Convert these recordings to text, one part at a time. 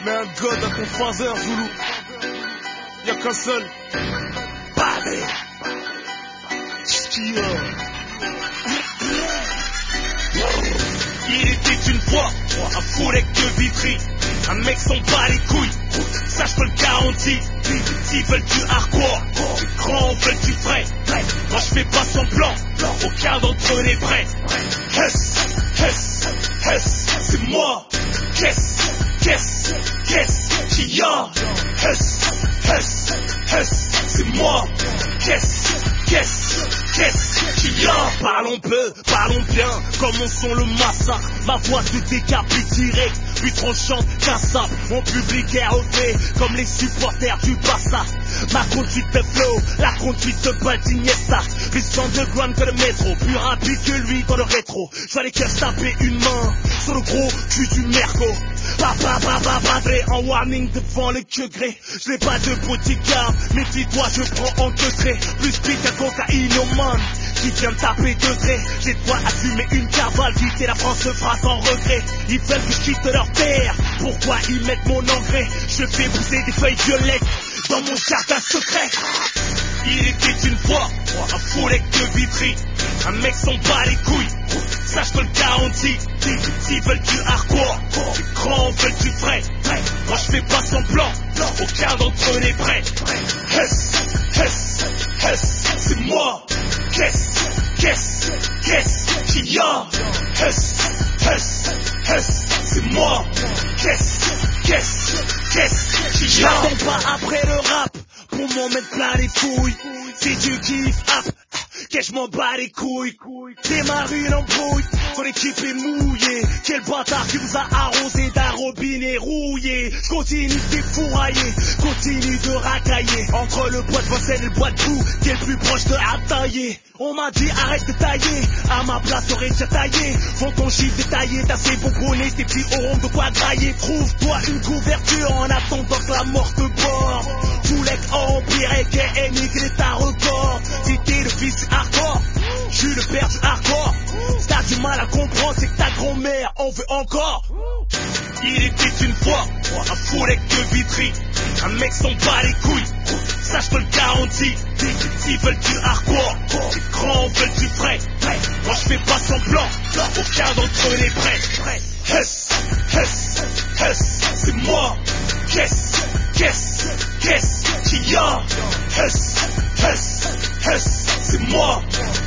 Mets un god à ton phaser, Zoulou. Y'a qu'un seul. Padé. Il était une fois un fourré que Vitry. Un mec s'en bat les couilles. Ça je te le garantis. Les petits veulent du hardcore. Les grands veulent du vrai. Moi je fais pas semblant. Aucun d'entre eux n'est prêt. C'est moi. Qu'est-ce qu'il y a? C'est moi. Qu'est-ce qu'il y a? Parlons peu, parlons bien, commençons le massacre. Ma voix te décapite direct, puis tranchante qu'un sape. Mon public est refait comme les supporters du Barça. Ma conduite de flow, la conduite de Baldiniesta. Plus underground que le métro, plus rapide que lui dans le rétro. J'vois les keufs taper une main sur le gros cul du merco. Padré en warning devant le quegré. Je n'ai pas de bodyguard, méfie-toi, je prends en secret. Plus vite qu'un cocaïnomane qui vient me taper degré. J'ai de quoi assumer une cavale, quitter la France se fera sans regret. Ils veulent que je quitte leur terre, pourquoi ils mettent mon engrais? Je fais pousser des feuilles violettes dans mon jardin secret. Il était une fois un fourré de Vitry. Un mec s'en bat les couilles, ça je te le garantis. Les petits veulent du hardcore, les grands veulent du vrai. Moi je fais pas semblant, aucun d'entre eux n'est prêt. C'est moi. Qu'est-ce qu'il y a? C'est moi. Qu'est-ce qu'il y a? J'attends pas après le rap pour m'en mettre plein les fouilles. Si tu kiffes, que je m'en bats les couilles. Démarre une embrouille, ton équipe est mouillée. Quel bâtard qui vous a arrosé d'un robinet rouillé. Je continue de défourailler, continue de racailler. Entre le bois de Vincennes et le bois de Boue, qui est le plus proche de Ataillé. On m'a dit arrête de tailler, à ma place t'aurais déjà taillé. Vends ton chiffre détaillé, t'as ces bonbonnets, tes petits auront de quoi grailler. Trouve-toi une couverture en attendant que la mort te borde. Foulec empire et KNI, quel est ta record? Si t'es le fils du hardcore, je suis le père du hardcore. Si t'as du mal à comprendre, c'est que ta grand-mère en veut encore. Il était une fois un fourré de Vitry. Un mec s'en bat les couilles, ça je te le garantis. Les petits veulent du hardcore, les grands veulent du vrai. Moi je fais pas semblant, aucun d'entre eux n'est prêt. C'est moi. Qu'est-ce qu'il y a? C'est moi.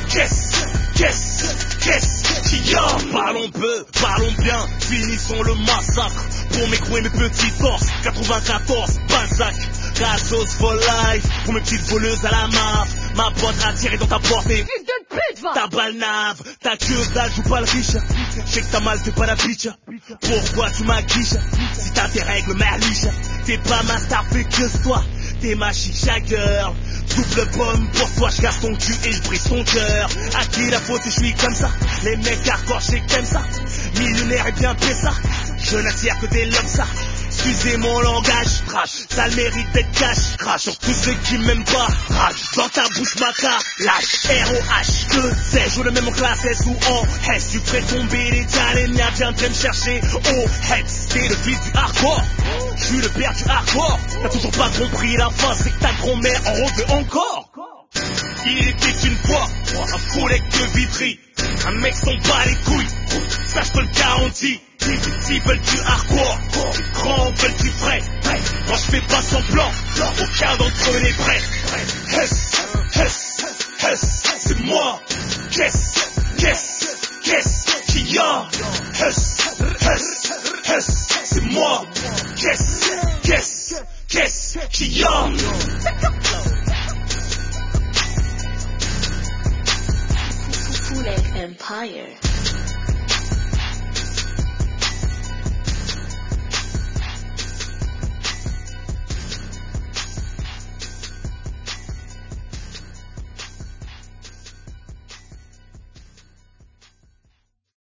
Qu'est-ce qu'il y a? Parlons peu, parlons bien, finissons le massacre. Pour mes coups et mes petits torses, 94, Balzac. Cassos for life, pour mes petites voleuses à la maf. Ma pote a tiré dans ta portée. Fils de pute, va! Ta balle nave, ta queue dalle, joue pas le riche. Je sais que t'as mal, fais pas la bitch. Pourquoi tu m'acquiches? Si t'as tes règles, merliche. T'es pas ma star, fais que toi. T'es ma chicha girl. Double pomme pour toi, je casse ton cul et je brise ton cœur. À qui la faute, je suis comme ça. Les mecs hardcore, je sais que t'aimes ça. Millionnaire et bien ça. Je n'attire que des lobes ça. Excusez mon langage, crash, ça le mérite d'être cash, crash sur tous ceux qui m'aiment pas, rage, dans ta bouche ma lâche, R-O-H, que sais, je le même en classe S ou en S, tu ferais tomber les tiens, les miens viendraient me chercher, oh, hex, t'es le fils du hardcore, je suis le père du hardcore, t'as toujours pas compris la fin, c'est que ta grand-mère en veut encore. Il était une fois un fourré de Vitry, un mec s'en bat les couilles, ça je te le garantis. Les petits veulent du hardcore, les grands veulent du vrai. Moi je fais pas semblant, aucun d'entre eux n'est prêt. C'est moi. Qu'est-ce qu'il y a? C'est moi. Qu'est-ce qu'il y a? Foulec Empire.